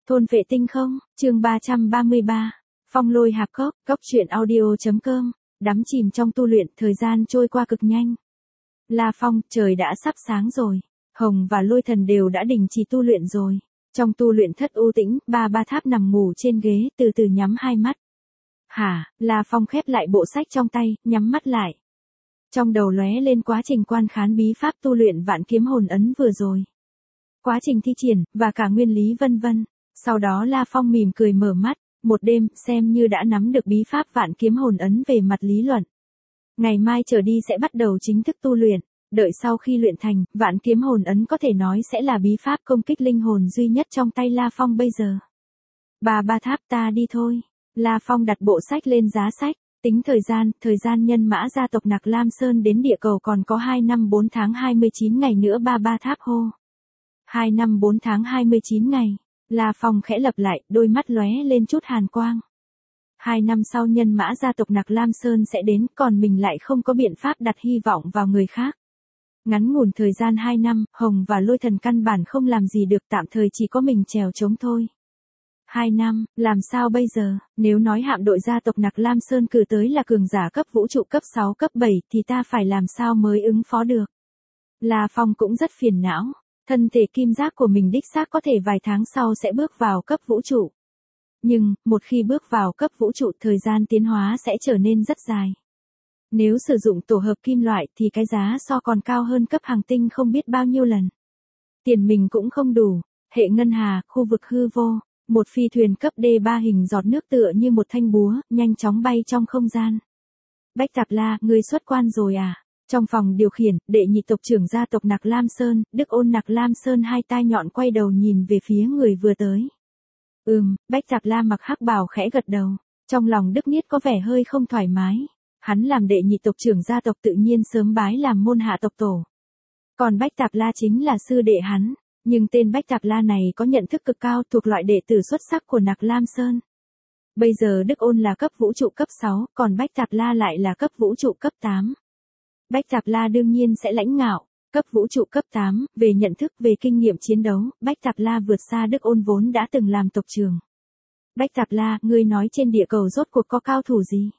Thôn vệ tinh không, chương 333. Phong lôi hạp cốc, cốc truyện audio.com. Đắm chìm trong tu luyện, thời gian trôi qua cực nhanh. La Phong, trời đã sắp sáng rồi. Hồng và Lôi Thần đều đã đình chỉ tu luyện rồi. Trong tu luyện thất u tĩnh, ba tháp nằm ngủ trên ghế, từ từ nhắm hai mắt. Hả, La Phong khép lại bộ sách trong tay, nhắm mắt lại. Trong đầu lóe lên quá trình quan khán bí pháp tu luyện vạn kiếm hồn ấn vừa rồi. Quá trình thi triển, và cả nguyên lý vân vân. Sau đó La Phong mỉm cười mở mắt, một đêm, xem như đã nắm được bí pháp vạn kiếm hồn ấn về mặt lý luận. Ngày mai trở đi sẽ bắt đầu chính thức tu luyện, đợi sau khi luyện thành, vạn kiếm hồn ấn có thể nói sẽ là bí pháp công kích linh hồn duy nhất trong tay La Phong bây giờ. Ba tháp ta đi thôi. La Phong đặt bộ sách lên giá sách, tính thời gian nhân mã gia tộc Nặc Lam Sơn đến địa cầu còn có 2 năm 4 tháng 29 ngày nữa. Ba tháp hô. 2 năm 4 tháng 29 ngày. La Phong khẽ lặp lại, đôi mắt lóe lên chút hàn quang. 2 năm sau nhân mã gia tộc Nặc Lam Sơn sẽ đến, còn mình lại không có biện pháp đặt hy vọng vào người khác. Ngắn ngủn thời gian 2 năm, Hồng và Lôi Thần căn bản không làm gì được, tạm thời chỉ có mình trèo trống thôi. 2 năm, làm sao bây giờ, nếu nói hạm đội gia tộc Nặc Lam Sơn cử tới là cường giả cấp vũ trụ cấp 6 cấp 7 thì ta phải làm sao mới ứng phó được. La Phong cũng rất phiền não. Thân thể kim giác của mình đích xác có thể vài tháng sau sẽ bước vào cấp vũ trụ. Nhưng, một khi bước vào cấp vũ trụ thời gian tiến hóa sẽ trở nên rất dài. Nếu sử dụng tổ hợp kim loại thì cái giá so còn cao hơn cấp hành tinh không biết bao nhiêu lần. Tiền mình cũng không đủ. Hệ ngân hà, khu vực hư vô, một phi thuyền cấp D3 hình giọt nước tựa như một thanh búa, nhanh chóng bay trong không gian. Bách Tạp La, ngươi xuất quan rồi à? Trong phòng điều khiển, đệ nhị tộc trưởng gia tộc Nặc Lam Sơn, Đức Ôn Nặc Lam Sơn hai tai nhọn quay đầu nhìn về phía người vừa tới. Bách Tạp La mặc hắc bào khẽ gật đầu. Trong lòng Đức Niết có vẻ hơi không thoải mái. Hắn làm đệ nhị tộc trưởng gia tộc tự nhiên sớm bái làm môn hạ tộc tổ. Còn Bách Tạp La chính là sư đệ hắn. Nhưng tên Bách Tạp La này có nhận thức cực cao, thuộc loại đệ tử xuất sắc của Nặc Lam Sơn. Bây giờ Đức Ôn là cấp vũ trụ cấp 6, còn Bách Tạp La lại là cấp vũ trụ cấp 8. Bách Tạp La đương nhiên sẽ lãnh ngạo, cấp vũ trụ cấp 8, về nhận thức, về kinh nghiệm chiến đấu, Bách Tạp La vượt xa Đức Ôn vốn đã từng làm tộc trưởng. Bách Tạp La, ngươi nói trên địa cầu rốt cuộc có cao thủ gì?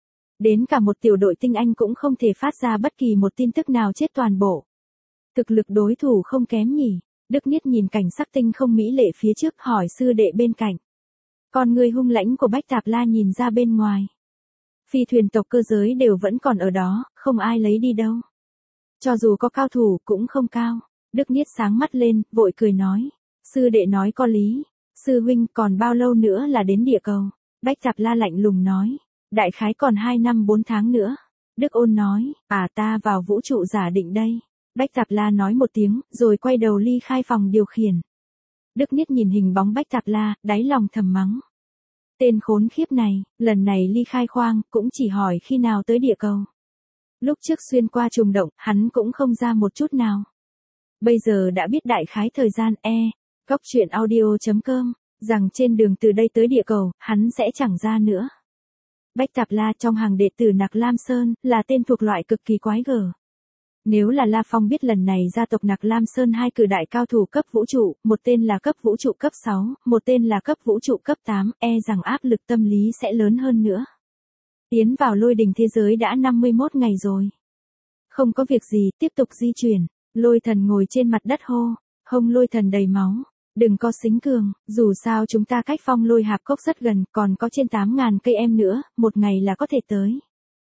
Đến cả một tiểu đội tinh anh cũng không thể phát ra bất kỳ một tin tức nào, chết toàn bộ. Thực lực đối thủ không kém nhỉ? Đức Niết nhìn cảnh sắc tinh không mỹ lệ phía trước, hỏi sư đệ bên cạnh. Còn người hung lãnh của Bách Tạp La nhìn ra bên ngoài. Phi thuyền tộc cơ giới đều vẫn còn ở đó, không ai lấy đi đâu. Cho dù có cao thủ cũng không cao. Đức Niết sáng mắt lên, vội cười nói. Sư đệ nói có lý. Sư huynh, còn bao lâu nữa là đến địa cầu? Bách Tạp La lạnh lùng nói. Đại khái còn 2 năm 4 tháng nữa. Đức Ôn nói, ta vào vũ trụ giả định đây. Bách Tạp La nói một tiếng, rồi quay đầu ly khai phòng điều khiển. Đức Niết nhìn hình bóng Bách Tạp La, đáy lòng thầm mắng. Tên khốn khiếp này, lần này ly khai khoang, cũng chỉ hỏi khi nào tới địa cầu. Lúc trước xuyên qua trùng động, hắn cũng không ra một chút nào. Bây giờ đã biết đại khái thời gian, cốc truyện audio.com, rằng trên đường từ đây tới địa cầu, hắn sẽ chẳng ra nữa. Bách Tạp La trong hàng đệ tử Nặc Lam Sơn, là tên thuộc loại cực kỳ quái gở. Nếu là La Phong biết lần này gia tộc Nặc Lam Sơn hai cử đại cao thủ cấp vũ trụ, một tên là cấp vũ trụ cấp 6, một tên là cấp vũ trụ cấp 8, rằng áp lực tâm lý sẽ lớn hơn nữa. Tiến vào lôi đình thế giới đã 51 ngày rồi. Không có việc gì, tiếp tục di chuyển. Lôi Thần ngồi trên mặt đất hô, hông Lôi Thần đầy máu. Đừng có xính cường, dù sao chúng ta cách phong lôi hạp cốc rất gần, còn có trên 8.000 cây em nữa, một ngày là có thể tới.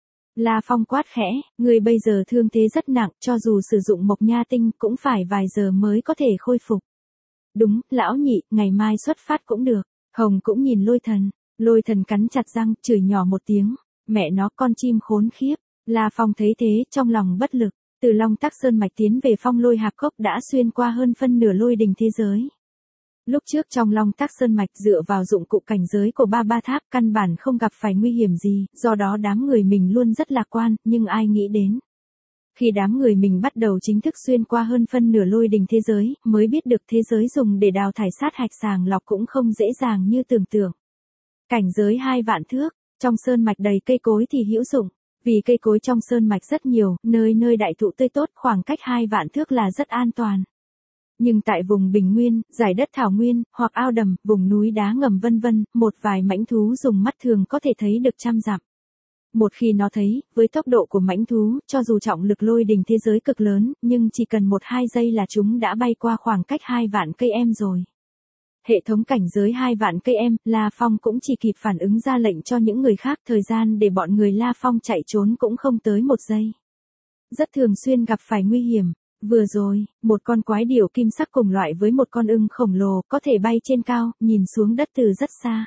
La Phong quát khẽ, người bây giờ thương thế rất nặng, cho dù sử dụng mộc nha tinh cũng phải vài giờ mới có thể khôi phục. Đúng, lão nhị, ngày mai xuất phát cũng được. Hồng cũng nhìn Lôi Thần cắn chặt răng, chửi nhỏ một tiếng. Mẹ nó, con chim khốn khiếp. La Phong thấy thế, trong lòng bất lực. Từ Long Tắc Sơn mạch tiến về phong lôi hạp cốc đã xuyên qua hơn phân nửa lôi đình thế giới. Lúc trước trong Long Tắc Sơn mạch dựa vào dụng cụ cảnh giới của ba tháp căn bản không gặp phải nguy hiểm gì, do đó đám người mình luôn rất lạc quan, nhưng ai nghĩ đến. Khi đám người mình bắt đầu chính thức xuyên qua hơn phân nửa lôi đình thế giới, mới biết được thế giới dùng để đào thải sát hạch sàng lọc cũng không dễ dàng như tưởng tượng. Cảnh giới 2 vạn thước, trong sơn mạch đầy cây cối thì hữu dụng, vì cây cối trong sơn mạch rất nhiều, nơi nơi đại thụ tươi tốt, khoảng cách 2 vạn thước là rất an toàn. Nhưng tại vùng bình nguyên, dải đất thảo nguyên, hoặc ao đầm, vùng núi đá ngầm vân vân, một vài mãnh thú dùng mắt thường có thể thấy được trăm dặm. Một khi nó thấy, với tốc độ của mãnh thú, cho dù trọng lực lôi đình thế giới cực lớn, nhưng chỉ cần 1-2 giây là chúng đã bay qua khoảng cách 2 vạn cây em rồi. Hệ thống cảnh giới 2 vạn cây em, La Phong cũng chỉ kịp phản ứng ra lệnh cho những người khác, thời gian để bọn người La Phong chạy trốn cũng không tới 1 giây. Rất thường xuyên gặp phải nguy hiểm. Vừa rồi, một con quái điểu kim sắc cùng loại với một con ưng khổng lồ có thể bay trên cao, nhìn xuống đất từ rất xa.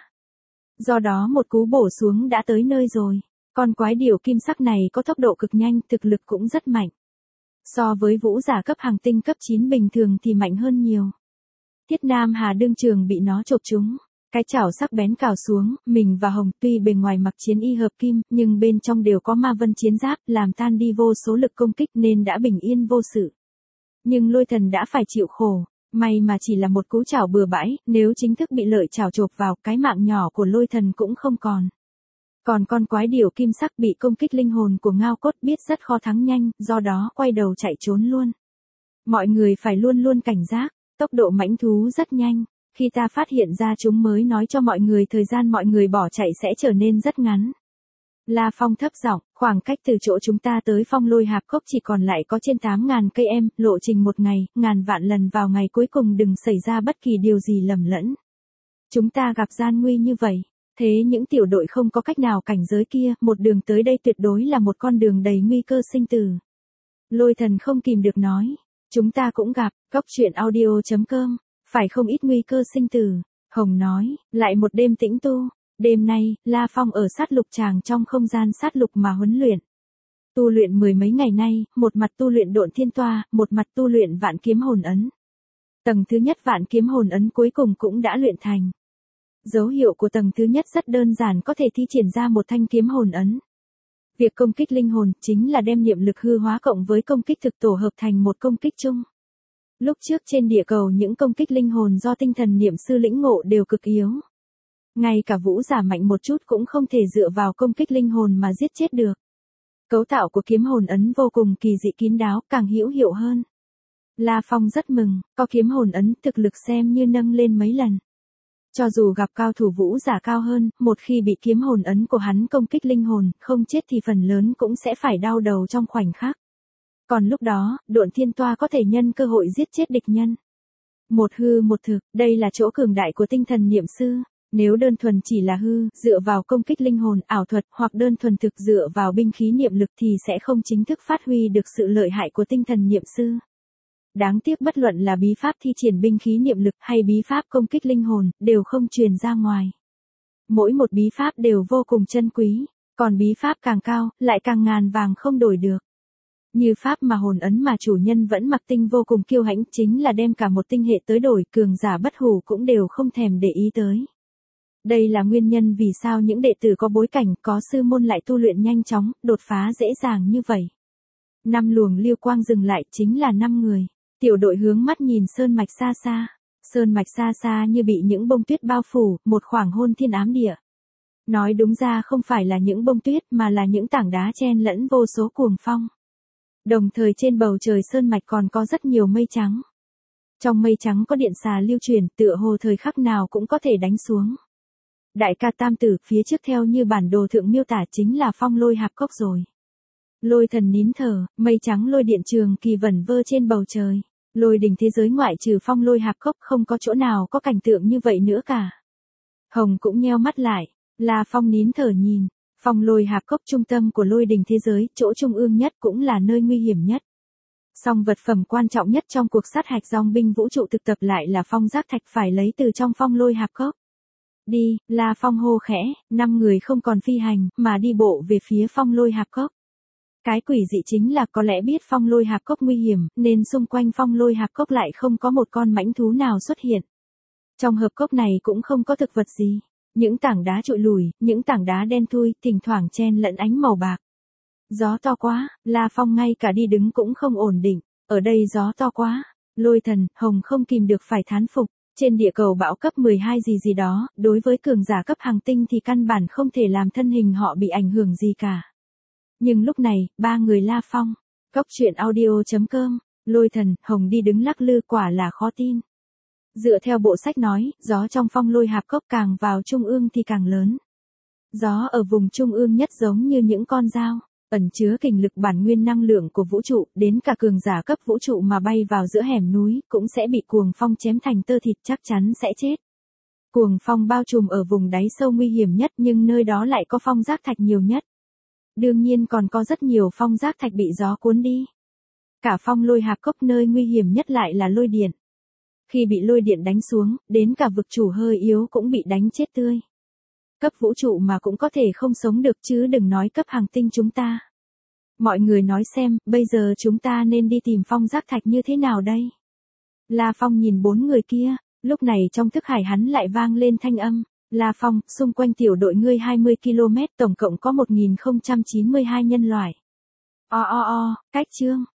Do đó một cú bổ xuống đã tới nơi rồi. Con quái điểu kim sắc này có tốc độ cực nhanh, thực lực cũng rất mạnh. So với vũ giả cấp hàng tinh cấp 9 bình thường thì mạnh hơn nhiều. Thiết Nam Hà đương trường bị nó chộp trúng. Cái chảo sắc bén cào xuống, mình và Hồng tuy bề ngoài mặc chiến y hợp kim, nhưng bên trong đều có ma vân chiến giáp, làm tan đi vô số lực công kích nên đã bình yên vô sự. Nhưng Lôi Thần đã phải chịu khổ, may mà chỉ là một cú chảo bừa bãi, nếu chính thức bị lợi chảo chộp vào, cái mạng nhỏ của Lôi Thần cũng không còn. Còn con quái điểu kim sắc bị công kích linh hồn của Ngao Cốt biết rất khó thắng nhanh, do đó quay đầu chạy trốn luôn. Mọi người phải luôn luôn cảnh giác, tốc độ mãnh thú rất nhanh, khi ta phát hiện ra chúng mới nói cho mọi người thời gian mọi người bỏ chạy sẽ trở nên rất ngắn. La Phong thấp giọng, khoảng cách từ chỗ chúng ta tới Phong Lôi Hạp Cốc chỉ còn lại có trên 8.000 cây em, lộ trình một ngày, ngàn vạn lần vào ngày cuối cùng đừng xảy ra bất kỳ điều gì lầm lẫn. Chúng ta gặp gian nguy như vậy, thế những tiểu đội không có cách nào cảnh giới kia, một đường tới đây tuyệt đối là một con đường đầy nguy cơ sinh tử. Lôi Thần không kìm được nói, chúng ta cũng gặp, coctruyện.audio.com, phải không ít nguy cơ sinh tử. Hồng nói, lại một đêm tĩnh tu. Đêm nay, La Phong ở sát lục tràng trong không gian sát lục mà huấn luyện. Tu luyện 10 mấy ngày nay, một mặt tu luyện Độn Thiên Toa, một mặt tu luyện Vạn Kiếm Hồn Ấn. Tầng thứ nhất Vạn Kiếm Hồn Ấn cuối cùng cũng đã luyện thành. Dấu hiệu của tầng thứ nhất rất đơn giản, có thể thi triển ra một thanh kiếm hồn ấn. Việc công kích linh hồn chính là đem niệm lực hư hóa cộng với công kích thực tổ hợp thành một công kích chung. Lúc trước trên địa cầu những công kích linh hồn do tinh thần niệm sư lĩnh ngộ đều cực yếu. Ngay cả vũ giả mạnh một chút cũng không thể dựa vào công kích linh hồn mà giết chết được. Cấu tạo của kiếm hồn ấn vô cùng kỳ dị kín đáo, càng hữu hiệu hơn. La Phong rất mừng, có kiếm hồn ấn thực lực xem như nâng lên mấy lần. Cho dù gặp cao thủ vũ giả cao hơn, một khi bị kiếm hồn ấn của hắn công kích linh hồn, không chết thì phần lớn cũng sẽ phải đau đầu trong khoảnh khắc. Còn lúc đó, Độn Thiên Toa có thể nhân cơ hội giết chết địch nhân. Một hư một thực, đây là chỗ cường đại của tinh thần niệm sư. Nếu đơn thuần chỉ là hư, dựa vào công kích linh hồn, ảo thuật, hoặc đơn thuần thực dựa vào binh khí niệm lực thì sẽ không chính thức phát huy được sự lợi hại của tinh thần niệm sư. Đáng tiếc bất luận là bí pháp thi triển binh khí niệm lực hay bí pháp công kích linh hồn, đều không truyền ra ngoài. Mỗi một bí pháp đều vô cùng chân quý, còn bí pháp càng cao, lại càng ngàn vàng không đổi được. Như pháp mà hồn ấn mà chủ nhân vẫn mặc tinh vô cùng kiêu hãnh, chính là đem cả một tinh hệ tới đổi, cường giả bất hủ cũng đều không thèm để ý tới. Đây là nguyên nhân vì sao những đệ tử có bối cảnh, có sư môn lại tu luyện nhanh chóng, đột phá dễ dàng như vậy. 5 luồng lưu quang dừng lại, chính là 5 người. Tiểu đội hướng mắt nhìn sơn mạch xa xa. Sơn mạch xa xa như bị những bông tuyết bao phủ, một khoảng hôn thiên ám địa. Nói đúng ra không phải là những bông tuyết mà là những tảng đá chen lẫn vô số cuồng phong. Đồng thời trên bầu trời sơn mạch còn có rất nhiều mây trắng. Trong mây trắng có điện xà lưu chuyển, tựa hồ thời khắc nào cũng có thể đánh xuống. Đại ca tam tử, phía trước theo như bản đồ thượng miêu tả chính là Phong Lôi Hạp Cốc rồi. Lôi Thần nín thở, mây trắng lôi điện trường kỳ vẩn vơ trên bầu trời. Lôi đỉnh thế giới ngoại trừ Phong Lôi Hạp Cốc không có chỗ nào có cảnh tượng như vậy nữa cả. Hồng cũng nheo mắt lại, La Phong nín thở nhìn. Phong Lôi Hạp Cốc trung tâm của lôi đỉnh thế giới, chỗ trung ương nhất cũng là nơi nguy hiểm nhất. Song vật phẩm quan trọng nhất trong cuộc sát hạch dòng binh vũ trụ thực tập lại là phong giác thạch phải lấy từ trong Phong Lôi Hạp Cốc. Đi, La Phong hô khẽ, 5 người không còn phi hành, mà đi bộ về phía Phong Lôi Hạp Cốc. Cái quỷ dị chính là có lẽ biết Phong Lôi Hạp Cốc nguy hiểm, nên xung quanh Phong Lôi Hạp Cốc lại không có một con mãnh thú nào xuất hiện. Trong hợp cốc này cũng không có thực vật gì. Những tảng đá trụi lùi, những tảng đá đen thui, thỉnh thoảng chen lẫn ánh màu bạc. Gió to quá, La Phong ngay cả đi đứng cũng không ổn định. Ở đây gió to quá. Lôi Thần, Hồng không kìm được phải thán phục. Trên địa cầu bão cấp 12 gì đó, đối với cường giả cấp hàng tinh thì căn bản không thể làm thân hình họ bị ảnh hưởng gì cả. Nhưng lúc này, 3 người La Phong, coctruyện.audio.com, Lôi thần, hồng đi đứng lắc lư quả là khó tin. Dựa theo bộ sách nói, gió trong phong lôi hạp cốc càng vào trung ương thì càng lớn. Gió ở vùng trung ương nhất giống như những con dao, ẩn chứa kình lực bản nguyên năng lượng của vũ trụ, đến cả cường giả cấp vũ trụ mà bay vào giữa hẻm núi, cũng sẽ bị cuồng phong chém thành tơ thịt, chắc chắn sẽ chết. Cuồng phong bao trùm ở vùng đáy sâu nguy hiểm nhất, nhưng nơi đó lại có phong giác thạch nhiều nhất. Đương nhiên còn có rất nhiều phong giác thạch bị gió cuốn đi. Cả phong lôi hạp cốc nơi nguy hiểm nhất lại là lôi điện. Khi bị lôi điện đánh xuống, đến cả vực chủ hơi yếu cũng bị đánh chết tươi. Cấp vũ trụ mà cũng có thể không sống được chứ đừng nói cấp hành tinh chúng ta. Mọi người nói xem, bây giờ chúng ta nên đi tìm phong giác thạch như thế nào đây? La Phong nhìn 4 người kia, lúc này trong thức hải hắn lại vang lên thanh âm. La Phong, xung quanh tiểu đội ngươi 20 km, tổng cộng có 1092 nhân loại. Cách chương.